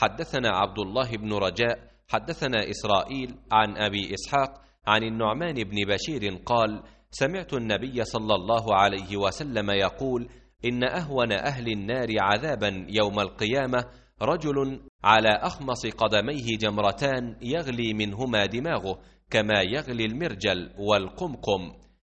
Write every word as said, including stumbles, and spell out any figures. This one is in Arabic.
حدثنا عبد الله بن رجاء حدثنا إسرائيل عن أبي إسحاق عن النعمان بن بشير قال: سمعت النبي صلى الله عليه وسلم يقول: إن أهون أهل النار عذابا يوم القيامة رجل على أخمص قدميه جمرتان يغلي منهما دماغه كما يغلي المرجل والقمقم،